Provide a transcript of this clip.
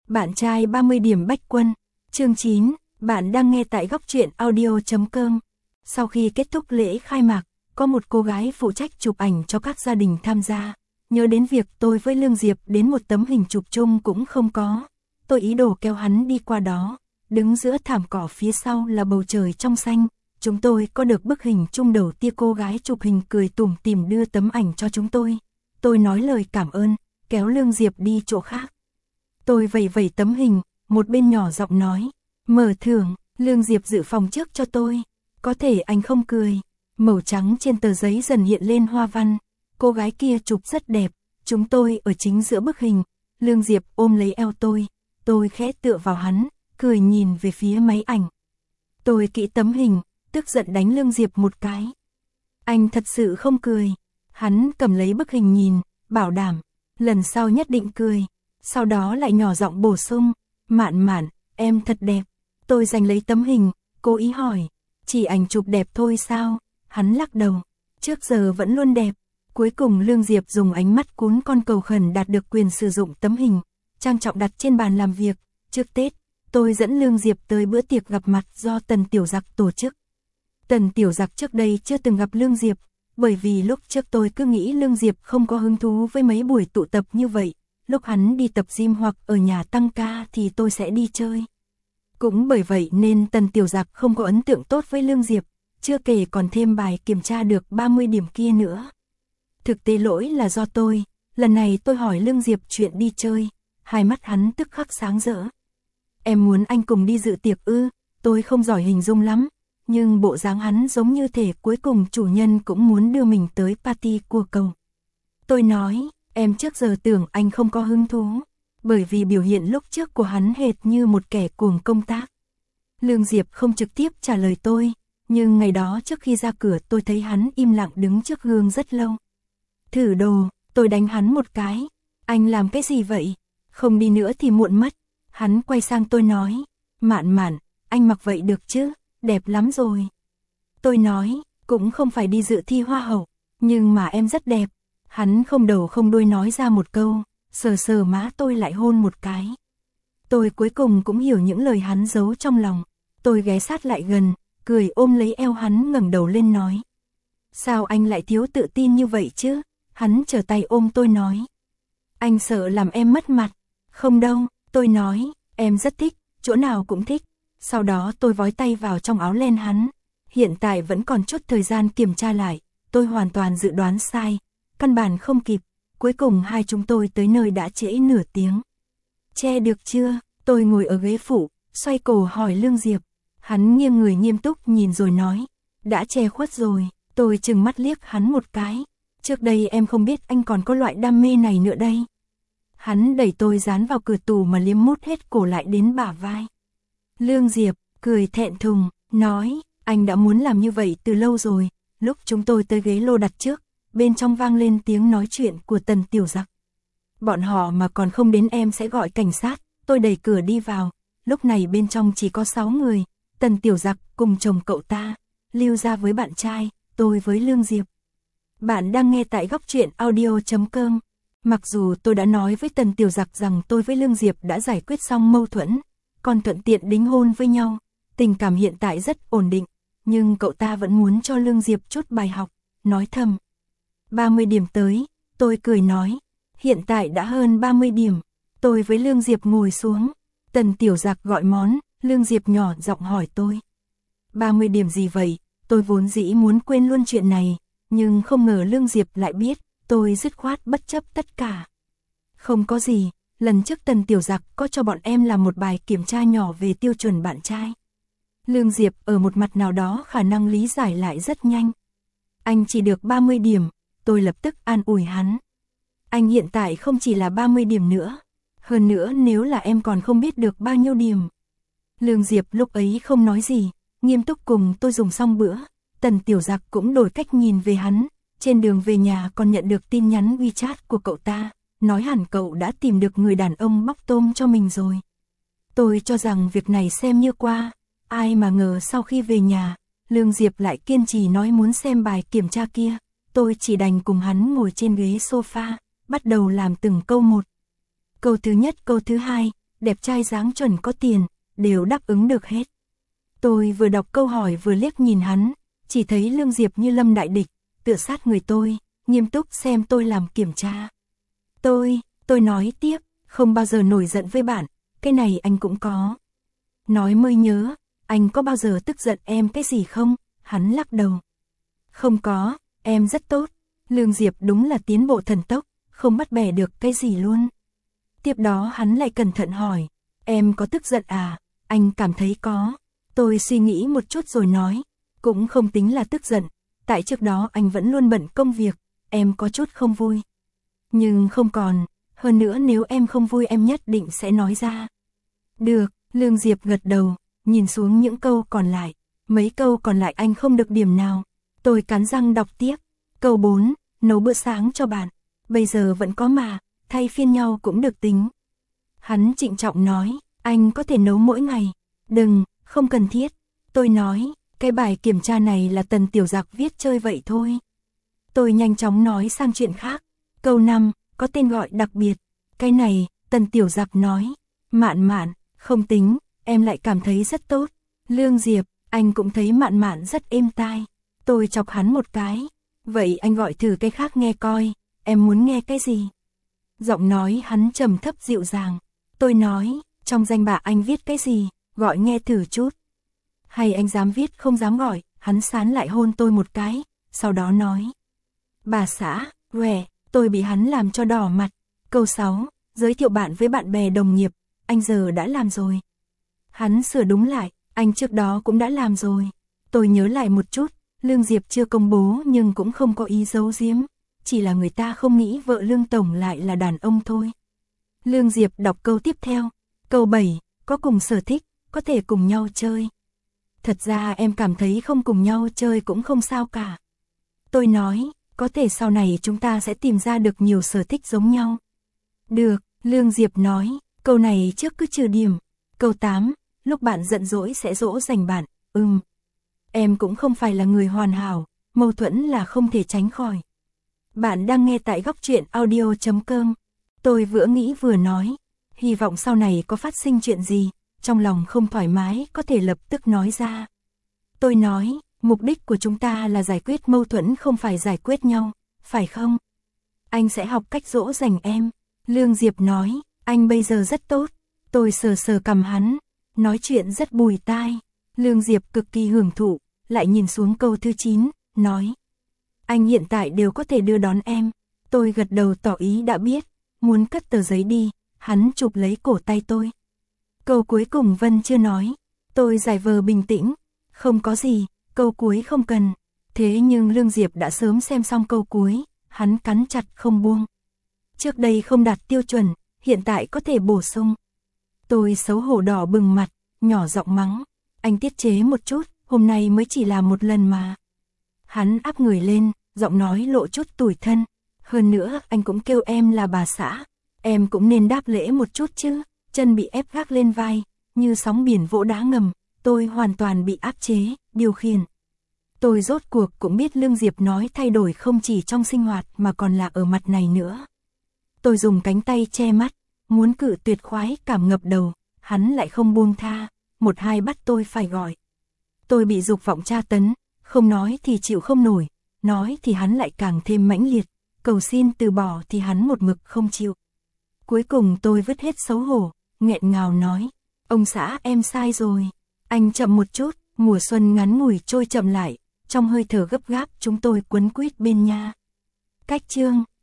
Bạn trai 30 điểm Bách Quân, chương 9, bạn đang nghe tại góc truyện audio.com. Sau khi kết thúc lễ khai mạc, có một cô gái phụ trách chụp ảnh cho các gia đình tham gia. Nhớ đến việc tôi với Lương Diệp đến một tấm hình chụp chung cũng không có. Tôi ý đồ kéo hắn đi qua đó. Đứng giữa thảm cỏ phía sau là bầu trời trong xanh. Chúng tôi có được bức hình chung đầu tiên, cô gái chụp hình cười tủm tỉm đưa tấm ảnh cho chúng tôi. Tôi nói lời cảm ơn, kéo Lương Diệp đi chỗ khác. Tôi vẩy vẩy tấm hình, một bên nhỏ giọng nói, mở thưởng. Lương Diệp dự phòng trước cho tôi. Có thể anh không cười. Màu trắng trên tờ giấy dần hiện lên hoa văn. Cô gái kia chụp rất đẹp. Chúng tôi ở chính giữa bức hình. Lương Diệp ôm lấy eo tôi. Tôi khẽ tựa vào hắn, cười nhìn về phía máy ảnh. Tôi kỹ tấm hình, tức giận đánh Lương Diệp một cái. Anh thật sự không cười. Hắn cầm lấy bức hình nhìn, bảo đảm, lần sau nhất định cười. Sau đó lại nhỏ giọng bổ sung, Mạn Mạn, em thật đẹp. Tôi giành lấy tấm hình, cố ý hỏi, chỉ ảnh chụp đẹp thôi sao? Hắn lắc đầu, trước giờ vẫn luôn đẹp. Cuối cùng Lương Diệp dùng ánh mắt cún con cầu khẩn đạt được quyền sử dụng tấm hình, trang trọng đặt trên bàn làm việc. Trước Tết, tôi dẫn Lương Diệp tới bữa tiệc gặp mặt do Tần Tiểu Giặc tổ chức. Tần Tiểu Giặc trước đây chưa từng gặp Lương Diệp, bởi vì lúc trước tôi cứ nghĩ Lương Diệp không có hứng thú với mấy buổi tụ tập như vậy. Lúc hắn đi tập gym hoặc ở nhà tăng ca thì tôi sẽ đi chơi. Cũng bởi vậy nên Tần Tiểu Giặc không có ấn tượng tốt với Lương Diệp, chưa kể còn thêm bài kiểm tra được 30 điểm kia nữa. Thực tế lỗi là do tôi, lần này tôi hỏi Lương Diệp chuyện đi chơi, hai mắt hắn tức khắc sáng rỡ. Em muốn anh cùng đi dự tiệc ư? Tôi không giỏi hình dung lắm, nhưng bộ dáng hắn giống như thể cuối cùng chủ nhân cũng muốn đưa mình tới party của cậu. Tôi nói, em trước giờ tưởng anh không có hứng thú, bởi vì biểu hiện lúc trước của hắn hệt như một kẻ cuồng công tác. Lương Diệp không trực tiếp trả lời tôi, nhưng ngày đó trước khi ra cửa tôi thấy hắn im lặng đứng trước gương rất lâu. Thử đồ, tôi đánh hắn một cái. Anh làm cái gì vậy? Không đi nữa thì muộn mất. Hắn quay sang tôi nói, Mạn Mạn, anh mặc vậy được chứ? Đẹp lắm rồi. Tôi nói, cũng không phải đi dự thi hoa hậu, nhưng mà em rất đẹp. Hắn không đầu không đuôi nói ra một câu, sờ sờ má tôi lại hôn một cái. Tôi cuối cùng cũng hiểu những lời hắn giấu trong lòng. Tôi ghé sát lại gần, cười ôm lấy eo hắn ngẩng đầu lên nói. Sao anh lại thiếu tự tin như vậy chứ? Hắn trở tay ôm tôi nói. Anh sợ làm em mất mặt. Không đâu, tôi nói, em rất thích, chỗ nào cũng thích. Sau đó tôi vói tay vào trong áo len hắn. Hiện tại vẫn còn chút thời gian kiểm tra lại. Tôi hoàn toàn dự đoán sai. Căn bản không kịp. Cuối cùng hai chúng tôi tới nơi đã trễ nửa tiếng. Che được chưa? Tôi ngồi ở ghế phụ, xoay cổ hỏi Lương Diệp. Hắn nghiêng người nghiêm túc nhìn rồi nói. Đã che khuất rồi. Tôi trừng mắt liếc hắn một cái. Trước đây em không biết anh còn có loại đam mê này nữa đây. Hắn đẩy tôi dán vào cửa tủ mà liếm mút hết cổ lại đến bả vai. Lương Diệp cười thẹn thùng, nói, anh đã muốn làm như vậy từ lâu rồi. Lúc chúng tôi tới ghế lô đặt trước, bên trong vang lên tiếng nói chuyện của Tần Tiểu Giặc. Bọn họ mà còn không đến em sẽ gọi cảnh sát. Tôi đẩy cửa đi vào, lúc này bên trong chỉ có 6 người. Tần Tiểu Giặc cùng chồng cậu ta, Lưu Gia với bạn trai, tôi với Lương Diệp. Bạn đang nghe tại góc truyện audio.com. Mặc dù tôi đã nói với Tần Tiểu Giặc rằng tôi với Lương Diệp đã giải quyết xong mâu thuẫn, còn thuận tiện đính hôn với nhau, tình cảm hiện tại rất ổn định, nhưng cậu ta vẫn muốn cho Lương Diệp chút bài học, nói thầm. 30 điểm tới, tôi cười nói, hiện tại đã hơn 30 điểm, tôi với Lương Diệp ngồi xuống, Tần Tiểu Giặc gọi món, Lương Diệp nhỏ giọng hỏi tôi. 30 điểm gì vậy? Tôi vốn dĩ muốn quên luôn chuyện này, nhưng không ngờ Lương Diệp lại biết, tôi dứt khoát bất chấp tất cả. Không có gì, lần trước Tần Tiểu Giặc có cho bọn em làm một bài kiểm tra nhỏ về tiêu chuẩn bạn trai. Lương Diệp ở một mặt nào đó khả năng lý giải lại rất nhanh. Anh chỉ được 30 điểm, tôi lập tức an ủi hắn. Anh hiện tại không chỉ là 30 điểm nữa, hơn nữa nếu là em còn không biết được bao nhiêu điểm. Lương Diệp lúc ấy không nói gì, nghiêm túc cùng tôi dùng xong bữa. Tần Tiểu Giặc cũng đổi cách nhìn về hắn, trên đường về nhà còn nhận được tin nhắn WeChat của cậu ta, nói hẳn cậu đã tìm được người đàn ông bóc tôm cho mình rồi. Tôi cho rằng việc này xem như qua, ai mà ngờ sau khi về nhà, Lương Diệp lại kiên trì nói muốn xem bài kiểm tra kia, tôi chỉ đành cùng hắn ngồi trên ghế sofa, bắt đầu làm từng câu một. Câu thứ nhất, câu thứ hai, đẹp trai dáng chuẩn có tiền, đều đáp ứng được hết. Tôi vừa đọc câu hỏi vừa liếc nhìn hắn, chỉ thấy Lương Diệp như lâm đại địch, tựa sát người tôi, nghiêm túc xem tôi làm kiểm tra. Tôi nói tiếp, không bao giờ nổi giận với bạn, cái này anh cũng có. Nói mới nhớ, anh có bao giờ tức giận em cái gì không? Hắn lắc đầu. Không có, em rất tốt. Lương Diệp đúng là tiến bộ thần tốc, không bắt bẻ được cái gì luôn. Tiếp đó hắn lại cẩn thận hỏi, em có tức giận à? Anh cảm thấy có. Tôi suy nghĩ một chút rồi nói, cũng không tính là tức giận, tại trước đó anh vẫn luôn bận công việc, em có chút không vui. Nhưng không còn, hơn nữa nếu em không vui em nhất định sẽ nói ra. Được, Lương Diệp gật đầu, nhìn xuống những câu còn lại. Mấy câu còn lại anh không được điểm nào. Tôi cắn răng đọc tiếp. Câu 4, nấu bữa sáng cho bạn. Bây giờ vẫn có mà, thay phiên nhau cũng được tính. Hắn trịnh trọng nói, anh có thể nấu mỗi ngày. Đừng, không cần thiết. Tôi nói, cái bài kiểm tra này là Tần Tiểu Giặc viết chơi vậy thôi. Tôi nhanh chóng nói sang chuyện khác. Câu 5, có tên gọi đặc biệt. Cái này, Tần Tiểu Giặc nói, Mạn Mạn, không tính, em lại cảm thấy rất tốt. Lương Diệp, anh cũng thấy Mạn Mạn rất êm tai. Tôi chọc hắn một cái. Vậy anh gọi thử cái khác nghe coi, em muốn nghe cái gì? Giọng nói hắn trầm thấp dịu dàng. Tôi nói, trong danh bạ anh viết cái gì, gọi nghe thử chút. Hay anh dám viết không dám gọi, hắn sán lại hôn tôi một cái, sau đó nói. Bà xã, quẻ, tôi bị hắn làm cho đỏ mặt. Câu 6, giới thiệu bạn với bạn bè đồng nghiệp, anh giờ đã làm rồi. Hắn sửa đúng lại, anh trước đó cũng đã làm rồi. Tôi nhớ lại một chút, Lương Diệp chưa công bố nhưng cũng không có ý giấu giếm, chỉ là người ta không nghĩ vợ Lương Tổng lại là đàn ông thôi. Lương Diệp đọc câu tiếp theo, câu 7, có cùng sở thích, có thể cùng nhau chơi. Thật ra em cảm thấy không cùng nhau chơi cũng không sao cả. Tôi nói, có thể sau này chúng ta sẽ tìm ra được nhiều sở thích giống nhau. Được, Lương Diệp nói, câu này trước cứ trừ điểm. Câu 8, lúc bạn giận dỗi sẽ dỗ dành bạn, Em cũng không phải là người hoàn hảo, mâu thuẫn là không thể tránh khỏi. Bạn đang nghe tại góc truyện audio.com. Tôi vừa nghĩ vừa nói, hy vọng sau này có phát sinh chuyện gì, trong lòng không thoải mái có thể lập tức nói ra. Tôi nói, mục đích của chúng ta là giải quyết mâu thuẫn không phải giải quyết nhau, phải không? Anh sẽ học cách dỗ dành em. Lương Diệp nói, anh bây giờ rất tốt. Tôi sờ sờ cằm hắn, nói chuyện rất bùi tai. Lương Diệp cực kỳ hưởng thụ, lại nhìn xuống câu thứ 9, nói. Anh hiện tại đều có thể đưa đón em. Tôi gật đầu tỏ ý đã biết, muốn cất tờ giấy đi, hắn chụp lấy cổ tay tôi. Câu cuối cùng Vân chưa nói, tôi giải vờ bình tĩnh, không có gì, câu cuối không cần. Thế nhưng Lương Diệp đã sớm xem xong câu cuối, hắn cắn chặt không buông. Trước đây không đạt tiêu chuẩn, hiện tại có thể bổ sung. Tôi xấu hổ đỏ bừng mặt, nhỏ giọng mắng, anh tiết chế một chút, hôm nay mới chỉ làm một lần mà. Hắn áp người lên, giọng nói lộ chút tủi thân, hơn nữa anh cũng kêu em là bà xã, em cũng nên đáp lễ một chút chứ. Chân bị ép gác lên vai, như sóng biển vỗ đá ngầm, tôi hoàn toàn bị áp chế, điều khiển. Tôi rốt cuộc cũng biết Lương Diệp nói thay đổi không chỉ trong sinh hoạt mà còn là ở mặt này nữa. Tôi dùng cánh tay che mắt, muốn cự tuyệt khoái cảm ngập đầu, hắn lại không buông tha, một hai bắt tôi phải gọi. Tôi bị dục vọng tra tấn, không nói thì chịu không nổi, nói thì hắn lại càng thêm mãnh liệt, cầu xin từ bỏ thì hắn một mực không chịu. Cuối cùng tôi vứt hết xấu hổ, nghẹn ngào nói, ông xã em sai rồi, anh chậm một chút, mùa xuân ngắn ngủi trôi chậm lại, trong hơi thở gấp gáp chúng tôi quấn quýt bên nha. Cách chương